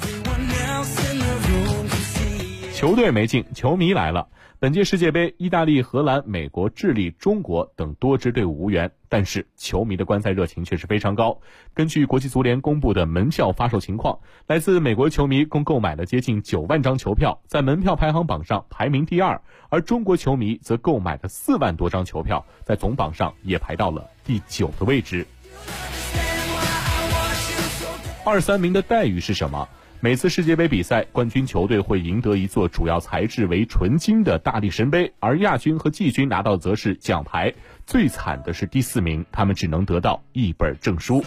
球队没进，球迷来了。本届世界杯，意大利、荷兰、美国、智利、中国等多支队伍无缘，但是球迷的观赛热情却是非常高。根据国际足联公布的门票发售情况，来自美国球迷共购买了接近9万张球票，在门票排行榜上排名第2，而中国球迷则购买了4万多张球票，在总榜上也排到了第9的位置。2、3名的待遇是什么？每次世界杯比赛，冠军球队会赢得一座主要材质为纯金的大力神杯，而亚军和季军拿到则是奖牌。最惨的是第4名，他们只能得到一本证书。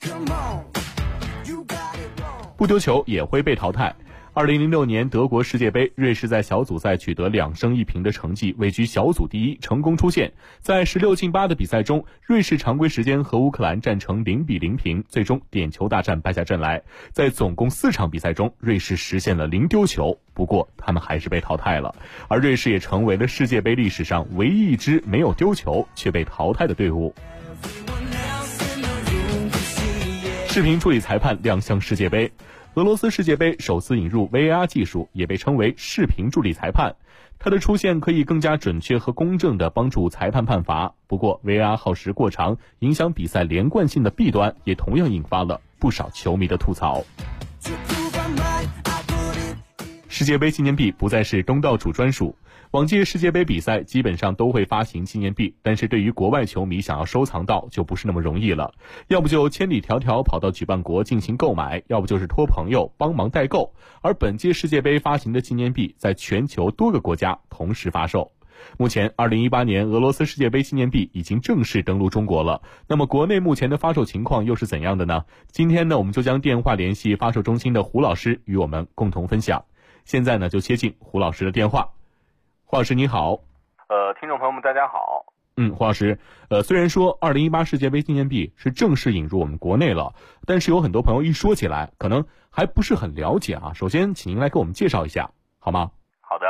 不丢球也会被淘汰。2006年德国世界杯，瑞士在小组赛取得2胜1平的成绩，位居小组第1，成功出线。在16进8的比赛中，瑞士常规时间和乌克兰战成0比0平，最终点球大战败下阵来。在总共4场比赛中，瑞士实现了0丢球，不过他们还是被淘汰了。而瑞士也成为了世界杯历史上唯一一支没有丢球却被淘汰的队伍。视频处理裁判亮相世界杯。俄罗斯世界杯首次引入 VAR 技术，也被称为视频助理裁判。它的出现可以更加准确和公正地帮助裁判判罚。不过 VAR 耗时过长，影响比赛连贯性的弊端也同样引发了不少球迷的吐槽。世界杯纪念币不再是东道主专属。往届世界杯比赛基本上都会发行纪念币，但是对于国外球迷想要收藏到就不是那么容易了，要不就千里迢迢跑到举办国进行购买，要不就是托朋友帮忙代购。而本届世界杯发行的纪念币在全球多个国家同时发售。目前2018年俄罗斯世界杯纪念币已经正式登陆中国了，那么国内目前的发售情况又是怎样的呢？今天呢，我们就将电话联系发售中心的胡老师与我们共同分享。现在呢，就接进胡老师的电话。胡老师你好。 听众朋友们大家好。 胡老师，虽然说2018世界杯纪念币是正式引入我们国内了，但是有很多朋友一说起来可能还不是很了解啊。首先请您来给我们介绍一下好吗？ 好的。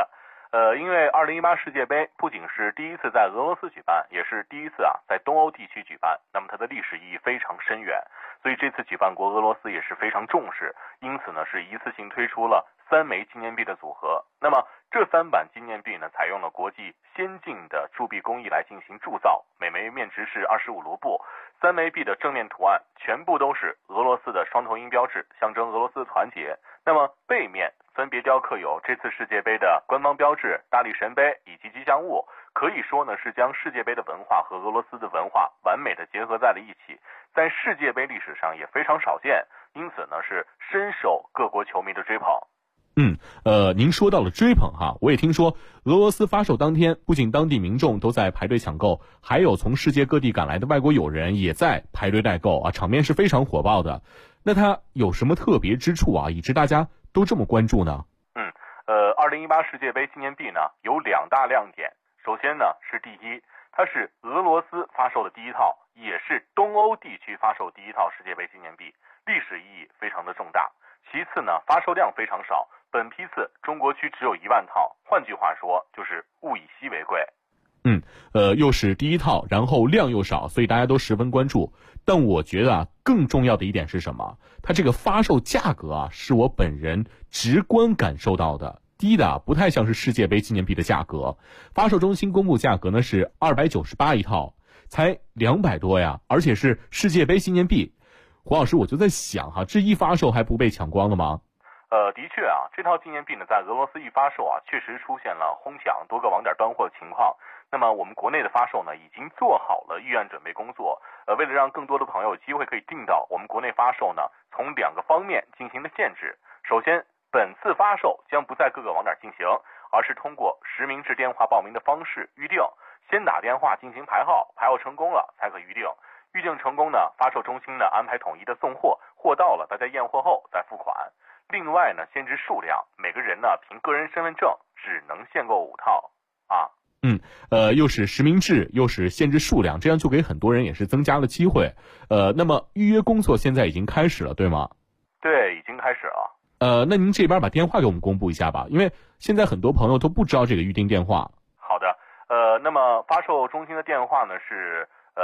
因为2018世界杯不仅是第一次在俄罗斯举办，也是第一次在东欧地区举办，那么它的历史意义非常深远，所以这次举办国俄罗斯也是非常重视，因此呢是一次性推出了3枚纪念币的组合。那么这3版纪念币呢，采用了国际先进的铸币工艺来进行铸造，每枚面值是25卢布，3枚币的正面图案全部都是俄罗斯的双头鹰标志，象征俄罗斯的团结。那么背面分别雕刻有这次世界杯的官方标志、大力神杯以及吉祥物，可以说呢是将世界杯的文化和俄罗斯的文化完美的结合在了一起，在世界杯历史上也非常少见，因此呢是深受各国球迷的追捧。 您说到了追捧哈，我也听说俄罗斯发售当天，不仅当地民众都在排队抢购，还有从世界各地赶来的外国友人也在排队代购场面是非常火爆的。那它有什么特别之处以致大家都这么关注呢 ？2018世界杯纪念币呢有2大亮点，首先呢是第一，它是俄罗斯发售的第一套，也是东欧地区发售第一套世界杯纪念币，历史意义非常的重大。其次呢，发售量非常少，本批次中国区只有1万套，换句话说就是物以稀为贵。 又是第一套，然后量又少，所以大家都十分关注。但我觉得更重要的一点是什么？它这个发售价格是我本人直观感受到的，低的不太像是世界杯纪念币的价格。发售中心公布价格呢是298一套，才200多呀，而且是世界杯纪念币。黄老师，我就在想这一发售还不被抢光了吗？ 的确这套纪念币呢，在俄罗斯一发售确实出现了哄抢多个网点断货的情况。那么我们国内的发售呢，已经做好了预案准备工作。为了让更多的朋友有机会可以订到，我们国内发售呢，从2个方面进行了限制。首先，本次发售将不在各个网点进行，而是通过实名制电话报名的方式预定，先打电话进行排号，排号成功了才可预定。预定成功呢，发售中心呢安排统一的送货，货到了大家验货后再付款。另外呢，限制数量，每个人呢凭个人身份证只能限购5套又是实名制，又是限制数量，这样就给很多人也是增加了机会。那么预约工作现在已经开始了，对吗？ 对，已经开始了。 那您这边把电话给我们公布一下吧，因为现在很多朋友都不知道这个预订电话。 好的，那么发售中心的电话呢是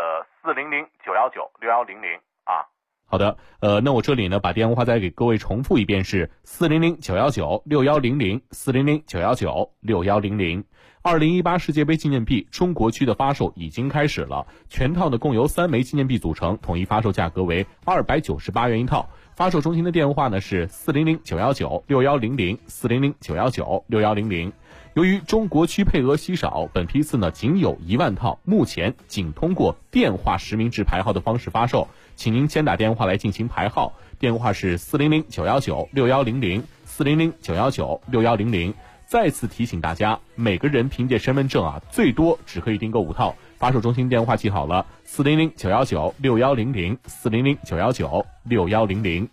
400-919-6100 好的，那我这里呢把电话再给各位重复一遍，是400-919-6100 400-919-6100。2018世界杯纪念币中国区的发售已经开始了，全套呢共由3枚纪念币组成，统一发售价格为298元一套。发售中心的电话呢是400-919-6100 400-919-6100。由于中国区配额稀少，本批次呢仅有1万套，目前仅通过电话实名制排号的方式发售，请您先打电话来进行排号，电话是400-919-6100 400-919-6100。再次提醒大家，每个人凭借身份证最多只可以订购5套。发售中心电话记好了，400-919-6100 400-919-6100。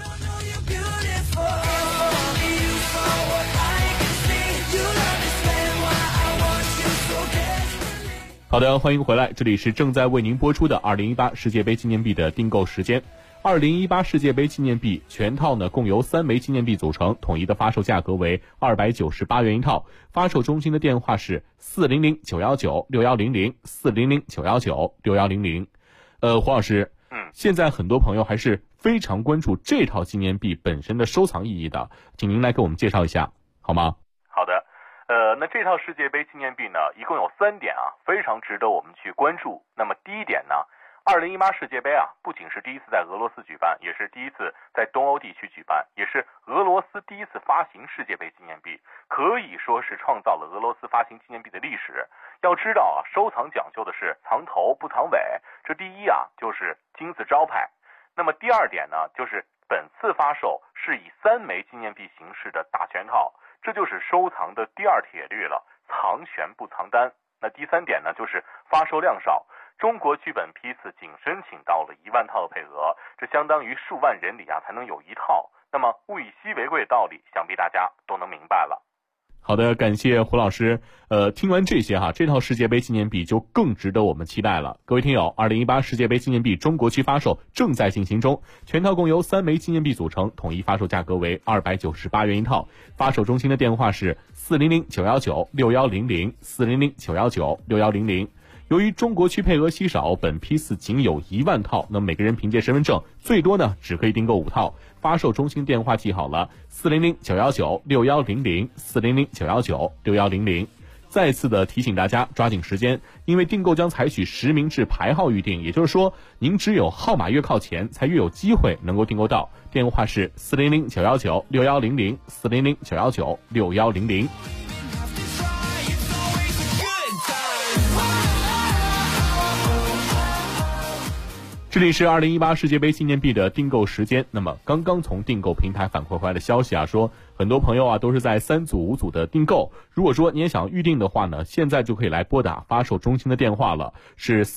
好的，欢迎回来，这里是正在为您播出的2018世界杯纪念币的订购时间。2018世界杯纪念币全套呢共由3枚纪念币组成，统一的发售价格为298元一套。发售中心的电话是400-919-6100 400-919-6100。黄老师，现在很多朋友还是非常关注这套纪念币本身的收藏意义的，请您来给我们介绍一下好吗？ 好的，那这套世界杯纪念币呢，一共有3点非常值得我们去关注。那么第一点呢，2018世界杯不仅是第一次在俄罗斯举办，也是第一次在东欧地区举办，也是俄罗斯第一次发行世界杯纪念币，可以说是创造了俄罗斯发行纪念币的历史。要知道收藏讲究的是藏头不藏尾，这第一就是金字招牌。那么第二点呢，就是本次发售是以3枚纪念币形式的大全套，这就是收藏的第2铁律了，藏全不藏单。那第3点呢，就是发售量少。中国区本批次仅申请到了1万套的配额，这相当于数万人里才能有1套。那么物以稀为贵的道理，想必大家都能明白了。 好的，感谢胡老师。听完这些这套世界杯纪念币就更值得我们期待了。各位听友，2018世界杯纪念币中国区发售正在进行中，全套共由3枚纪念币组成，统一发售价格为298元一套。发售中心的电话是400-919-6100，400-919-6100。由于中国区配额稀少，本批次仅有1万套，那每个人凭借身份证最多呢只可以订购5套。发售中心电话记好了，400-919-6100，400-919-6100。再次的提醒大家抓紧时间，因为订购将采取实名制排号预订，也就是说您只有号码越靠前才越有机会能够订购到。电话是400-919-6100，400-919-6100。这里是2018世界杯纪念币的订购时间。那么刚刚从订购平台反馈回来的消息说很多朋友都是在3组5组的订购。如果说你也想预定的话呢，现在就可以来拨打发售中心的电话了，是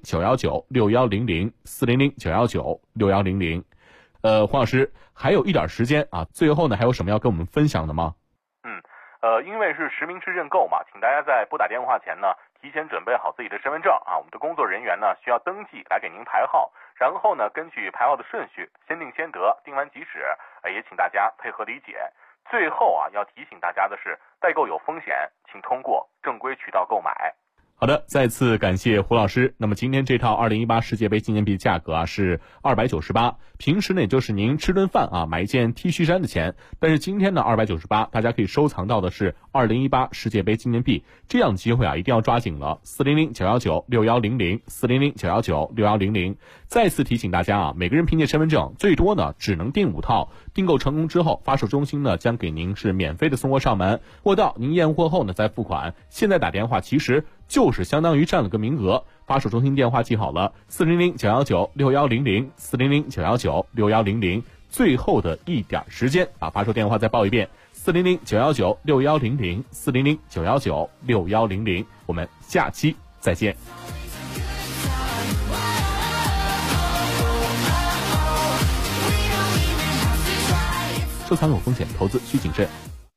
400-919-6100，400-919-6100。黄老师还有一点时间最后呢还有什么要跟我们分享的吗？ 因为是实名制认购嘛，请大家在拨打电话前呢提前准备好自己的身份证我们的工作人员呢需要登记来给您排号，然后呢根据排号的顺序先定先得，定完即止，也请大家配合理解。最后要提醒大家的是，代购有风险，请通过正规渠道购买。 好的，再次感谢胡老师。那么今天这套2018世界杯纪念币价格是298，平时呢也就是您吃顿饭买一件 T 恤衫的钱，但是今天呢298，大家可以收藏到的是2018世界杯纪念币，这样的机会一定要抓紧了。400-919-6100，400-919-6100。再次提醒大家每个人凭借身份证最多呢只能订5套，订购成功之后，发售中心呢将给您是免费的送货上门，货到您验货后呢再付款。现在打电话其实就是相当于占了个名额。发售中心电话记好了，400-919-6100，400-919-6100。最后的一点时间发售电话再报一遍，400-919-6100，400-919-6100。我们下期再见。收藏有风险，投资需谨慎。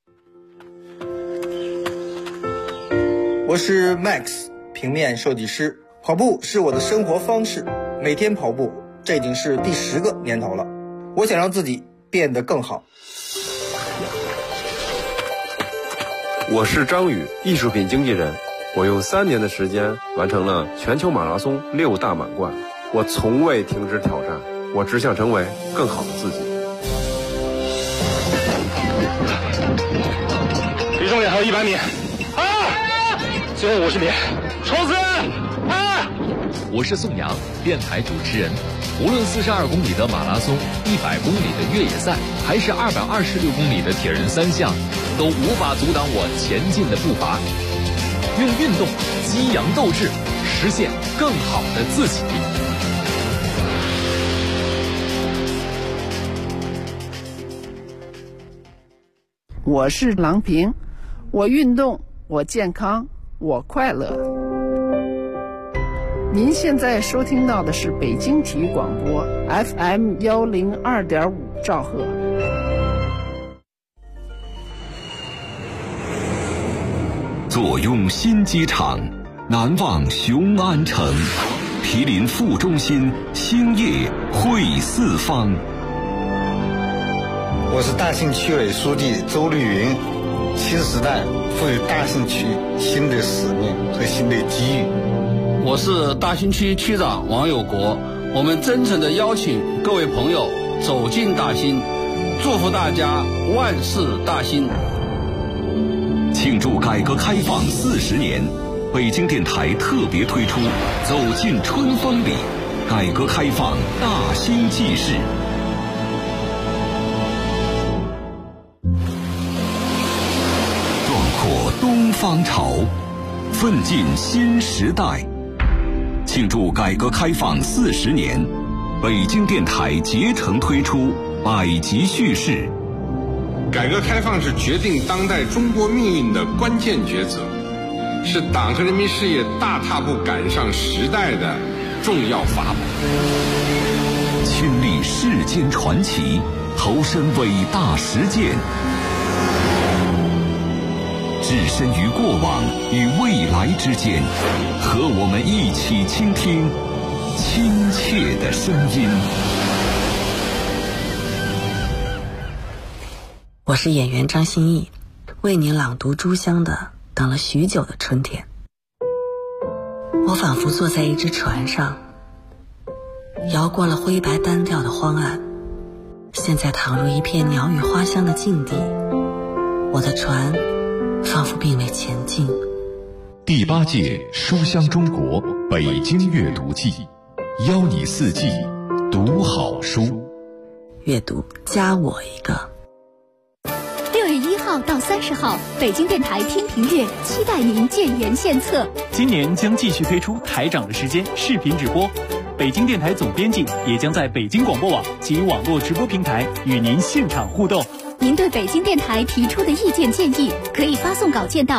我是 Max， 平面设计师。跑步是我的生活方式，每天跑步，这已经是第10个年头了。我想让自己变得更好。 我是张宇，艺术品经纪人。我用3年的时间完成了全球马拉松6大满贯。我从未停止挑战，我只想成为更好的自己。 离终点还有100米，最后50米，冲刺！ 我是宋阳，电台主持人。无论42公里的马拉松、100公里的越野赛，还是226公里的铁人3项，都无法阻挡我前进的步伐。用运动激扬斗志，实现更好的自己。 我是郎平，我运动，我健康，我快乐。您现在收听到的是北京体育广播 FM 102.5兆赫。 坐拥新机场，难忘雄安城，毗邻副中心，兴业汇四方。 我是大兴区委书记周绿云，新时代赋予大兴区新的使命和新的机遇。 我是大兴区区长王有国，我们真诚地邀请各位朋友走进大兴，祝福大家万事大兴。 庆祝改革开放40年，北京电台特别推出《走进春风里》，改革开放大兴纪事。壮阔东方潮，奋进新时代。庆祝改革开放40年，北京电台竭诚推出百集叙事。 改革开放是决定当代中国命运的关键抉择，是党和人民事业大踏步赶上时代的重要法宝。 亲历世间传奇，投身伟大实践。 置身于过往与未来之间，和我们一起倾听亲切的声音。 我是演员张歆艺，为您朗读朱湘的《等了许久的春天》。我仿佛坐在一只船上，摇过了灰白单调的荒岸，现在躺入一片鸟语花香的境地，我的船仿佛并未前进。 第8届书香中国北京阅读季，邀你四季读好书， 阅读加我一个。 6月1号到30号，北京电台听评阅期待您建言献策。 今年将继续推出台长的时间视频直播，北京电台总编辑也将在北京广播网及网络直播平台与您现场互动。 您对北京电台提出的意见建议，可以发送稿件到